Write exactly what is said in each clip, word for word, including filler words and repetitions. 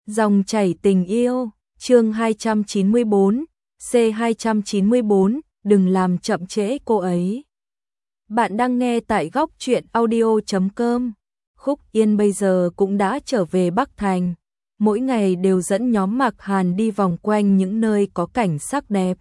Dòng chảy tình yêu, chương hai trăm chín mươi bốn, C hai trăm chín mươi bốn, đừng làm chậm trễ cô ấy. Bạn đang nghe tại góc truyện audio chấm com. Khúc Yên bây giờ cũng đã trở về Bắc Thành, mỗi ngày đều dẫn nhóm Mạc Hàn đi vòng quanh những nơi có cảnh sắc đẹp,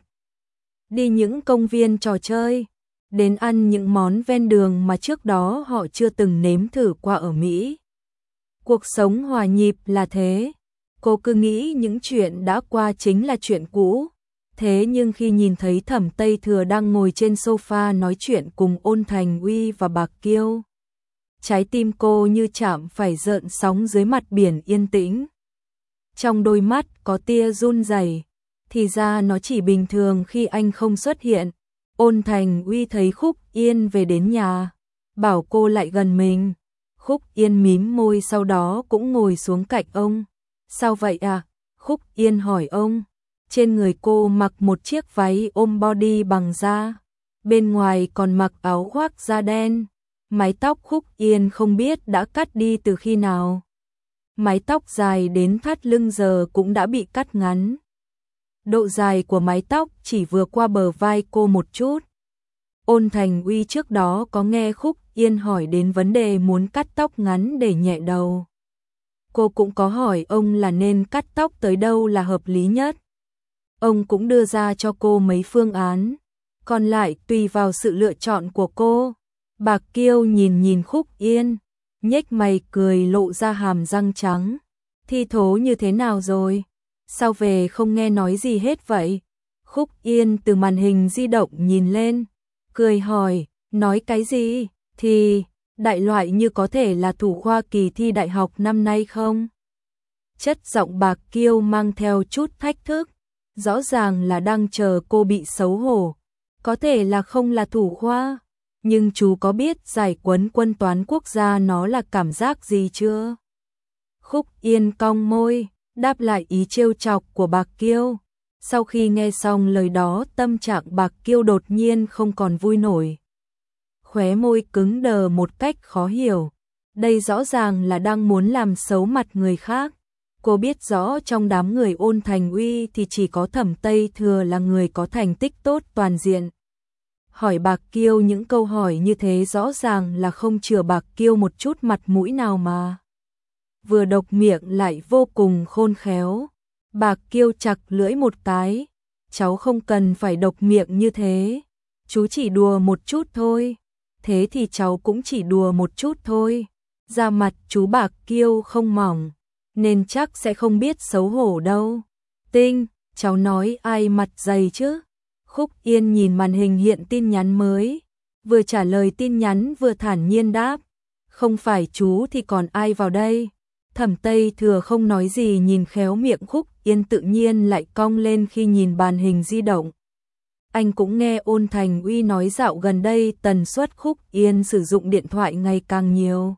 đi những công viên trò chơi, đến ăn những món ven đường mà trước đó họ chưa từng nếm thử qua ở Mỹ. Cuộc sống hòa nhịp là thế. Cô cứ nghĩ những chuyện đã qua chính là chuyện cũ. Thế nhưng khi nhìn thấy Thẩm Tây Thừa đang ngồi trên sofa nói chuyện cùng Ôn Thành Uy và Bạc Kiêu, trái tim cô như chạm phải rợn sóng dưới mặt biển yên tĩnh. Trong đôi mắt có tia run rẩy, thì ra nó chỉ bình thường khi anh không xuất hiện. Ôn Thành Uy thấy Khúc Yên về đến nhà, bảo cô lại gần mình. Khúc Yên mím môi, sau đó cũng ngồi xuống cạnh ông. Sao vậy à? Khúc Yên hỏi ông. Trên người cô mặc một chiếc váy ôm body bằng da, bên ngoài còn mặc áo khoác da đen. Mái tóc Khúc Yên không biết đã cắt đi từ khi nào. Mái tóc dài đến thắt lưng giờ cũng đã bị cắt ngắn. Độ dài của mái tóc chỉ vừa qua bờ vai cô một chút. Ôn Thành Uy trước đó có nghe Khúc Yên hỏi đến vấn đề muốn cắt tóc ngắn để nhẹ đầu. Cô cũng có hỏi ông là nên cắt tóc tới đâu là hợp lý nhất. Ông cũng đưa ra cho cô mấy phương án, còn lại tùy vào sự lựa chọn của cô. Bạc Kiêu nhìn nhìn Khúc Yên, nhếch mày cười lộ ra hàm răng trắng. Thi thố như thế nào rồi? Sao về không nghe nói gì hết vậy? Khúc Yên từ màn hình di động nhìn lên, cười hỏi, nói cái gì? Thì, đại loại như có thể là thủ khoa kỳ thi đại học năm nay không? Chất giọng Bạc Kiêu mang theo chút thách thức, rõ ràng là đang chờ cô bị xấu hổ. Có thể là không là thủ khoa, nhưng chú có biết giải quấn quân toán quốc gia nó là cảm giác gì chưa? Khúc Yên cong môi, đáp lại ý trêu chọc của Bạc Kiêu. Sau khi nghe xong lời đó, tâm trạng Bạc Kiêu đột nhiên không còn vui nổi. Khóe môi cứng đờ một cách khó hiểu. Đây rõ ràng là đang muốn làm xấu mặt người khác. Cô biết rõ trong đám người Ôn Thành Uy thì chỉ có Thẩm Tây Thừa là người có thành tích tốt toàn diện. Hỏi Bạc Kiêu những câu hỏi như thế rõ ràng là không chừa Bạc Kiêu một chút mặt mũi nào mà. Vừa độc miệng lại vô cùng khôn khéo. Bạc Kiêu chặt lưỡi một cái. Cháu không cần phải độc miệng như thế. Chú chỉ đùa một chút thôi. Thế thì cháu cũng chỉ đùa một chút thôi. Da mặt chú Bạc Kiêu không mỏng, nên chắc sẽ không biết xấu hổ đâu. Tinh, cháu nói ai mặt dày chứ? Khúc Yên nhìn màn hình hiện tin nhắn mới, vừa trả lời tin nhắn vừa thản nhiên đáp. Không phải chú thì còn ai vào đây? Thẩm Tây Thừa không nói gì, nhìn khéo miệng Khúc Yên tự nhiên lại cong lên khi nhìn màn hình di động. Anh cũng nghe Ôn Thành Uy nói dạo gần đây tần suất Khúc Yên sử dụng điện thoại ngày càng nhiều.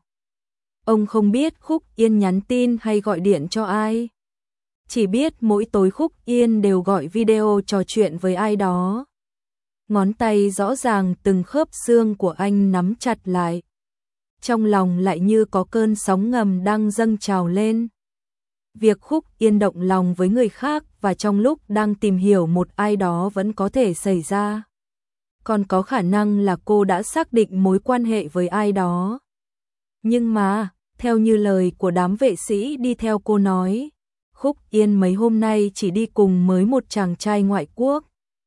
Ông không biết Khúc Yên nhắn tin hay gọi điện cho ai. Chỉ biết mỗi tối Khúc Yên đều gọi video trò chuyện với ai đó. Ngón tay rõ ràng từng khớp xương của anh nắm chặt lại. Trong lòng lại như có cơn sóng ngầm đang dâng trào lên. Việc Khúc Yên động lòng với người khác và trong lúc đang tìm hiểu một ai đó vẫn có thể xảy ra. Còn có khả năng là cô đã xác định mối quan hệ với ai đó. Nhưng mà, theo như lời của đám vệ sĩ đi theo cô nói, Khúc Yên mấy hôm nay chỉ đi cùng mới một chàng trai ngoại quốc.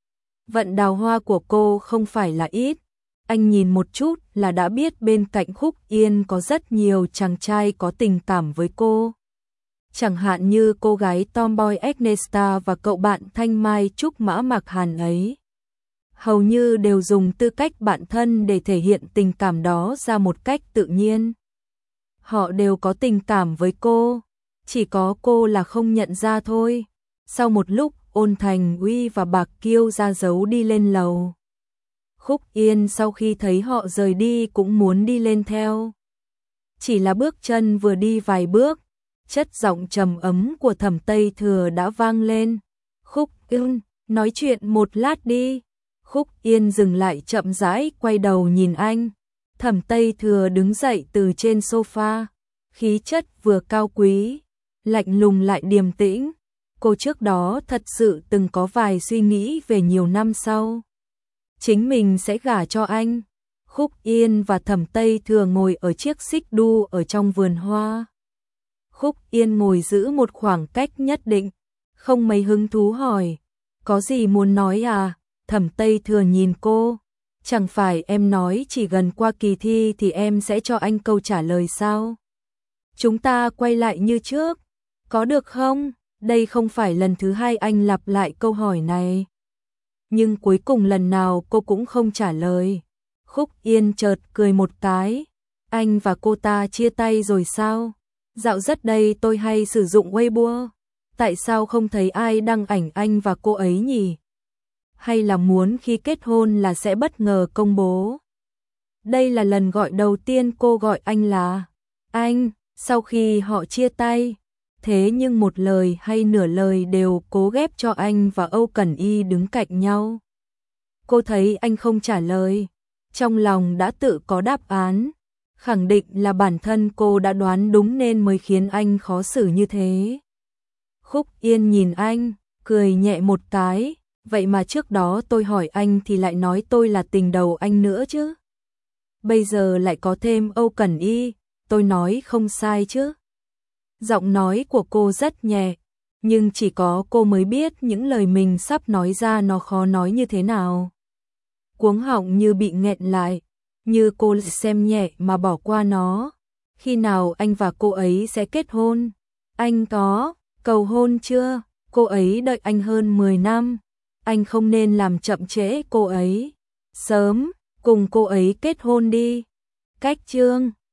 Vận đào hoa của cô không phải là ít. Anh nhìn một chút là đã biết bên cạnh Khúc Yên có rất nhiều chàng trai có tình cảm với cô. Chẳng hạn như cô gái tomboy Agnesta và cậu bạn thanh mai trúc mã Mạc Hàn ấy. Hầu như đều dùng tư cách bạn thân để thể hiện tình cảm đó ra một cách tự nhiên. Họ đều có tình cảm với cô, chỉ có cô là không nhận ra thôi. Sau một lúc, Ôn Thành Uy và Bạc Kiêu ra dấu đi lên lầu. Khúc Yên sau khi thấy họ rời đi cũng muốn đi lên theo. Chỉ là bước chân vừa đi vài bước, chất giọng trầm ấm của Thẩm Tây Thừa đã vang lên. Khúc Yên, nói chuyện một lát đi. Khúc Yên dừng lại chậm rãi quay đầu nhìn anh. Thẩm Tây Thừa đứng dậy từ trên sofa, khí chất vừa cao quý, lạnh lùng lại điềm tĩnh. Cô trước đó thật sự từng có vài suy nghĩ về nhiều năm sau. Chính mình sẽ gả cho anh. Khúc Yên và Thẩm Tây Thừa ngồi ở chiếc xích đu ở trong vườn hoa. Khúc Yên ngồi giữ một khoảng cách nhất định, không mấy hứng thú hỏi, có gì muốn nói à? Thẩm Tây Thừa nhìn cô, chẳng phải em nói chỉ gần qua kỳ thi thì em sẽ cho anh câu trả lời sao? Chúng ta quay lại như trước, có được không? Đây không phải lần thứ hai anh lặp lại câu hỏi này. Nhưng cuối cùng lần nào cô cũng không trả lời. Khúc Yên chợt cười một cái, anh và cô ta chia tay rồi sao? Dạo rất đây tôi hay sử dụng Weibo, tại sao không thấy ai đăng ảnh anh và cô ấy nhỉ? Hay là muốn khi kết hôn là sẽ bất ngờ công bố? Đây là lần gọi đầu tiên cô gọi anh là anh, sau khi họ chia tay. Thế nhưng một lời hay nửa lời đều cố ghép cho anh và Âu Cẩn Y đứng cạnh nhau. Cô thấy anh không trả lời, trong lòng đã tự có đáp án, khẳng định là bản thân cô đã đoán đúng nên mới khiến anh khó xử như thế. Khúc Yên nhìn anh, cười nhẹ một cái, vậy mà trước đó tôi hỏi anh thì lại nói tôi là tình đầu anh nữa chứ. Bây giờ lại có thêm Âu Cẩn Y, tôi nói không sai chứ. Giọng nói của cô rất nhẹ, nhưng chỉ có cô mới biết những lời mình sắp nói ra nó khó nói như thế nào. Cuống họng như bị nghẹn lại, như cô xem nhẹ mà bỏ qua nó. Khi nào anh và cô ấy sẽ kết hôn? Anh có cầu hôn chưa? Cô ấy đợi anh hơn mười năm, anh không nên làm chậm trễ cô ấy. Sớm, cùng cô ấy kết hôn đi. Cách chương